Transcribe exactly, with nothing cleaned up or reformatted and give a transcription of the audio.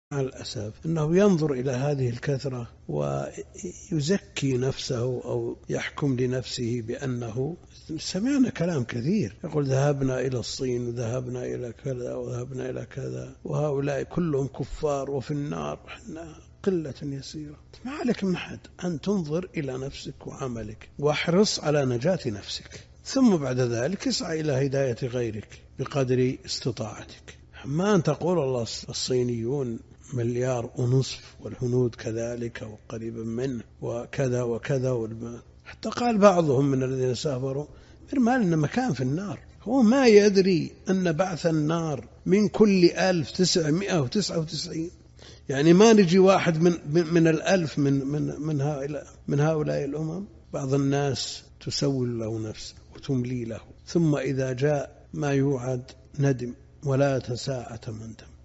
مع الأسف أنه ينظر إلى هذه الكثرة ويزكي نفسه أو يحكم لنفسه بأنه سمعنا كلام كثير يقول ذهبنا إلى الصين وذهبنا إلى كذا وذهبنا إلى كذا وهؤلاء كلهم كفار وفي النار وحنا قلة يسيرة. ما عليك من أحد أن تنظر إلى نفسك وعملك واحرص على نجاة نفسك، ثم بعد ذلك اسعى إلى هداية غيرك بقدر استطاعتك. ما أن تقول الله الصينيون مليار ونصف والهنود كذلك وقريبا منه وكذا وكذا والم... حتى قال بعضهم من الذين سافروا ما لنا مكان في النار. هو ما يدري أن بعث النار من كل ألف تسعمائة وتسعة وتسعين، يعني ما نجي واحد من من الألف من من من هؤلاء من هؤلاء الأمم. بعض الناس تسول له نفسه وتملي له، ثم إذا جاء ما يوعد ندم ولا تساءة مندم.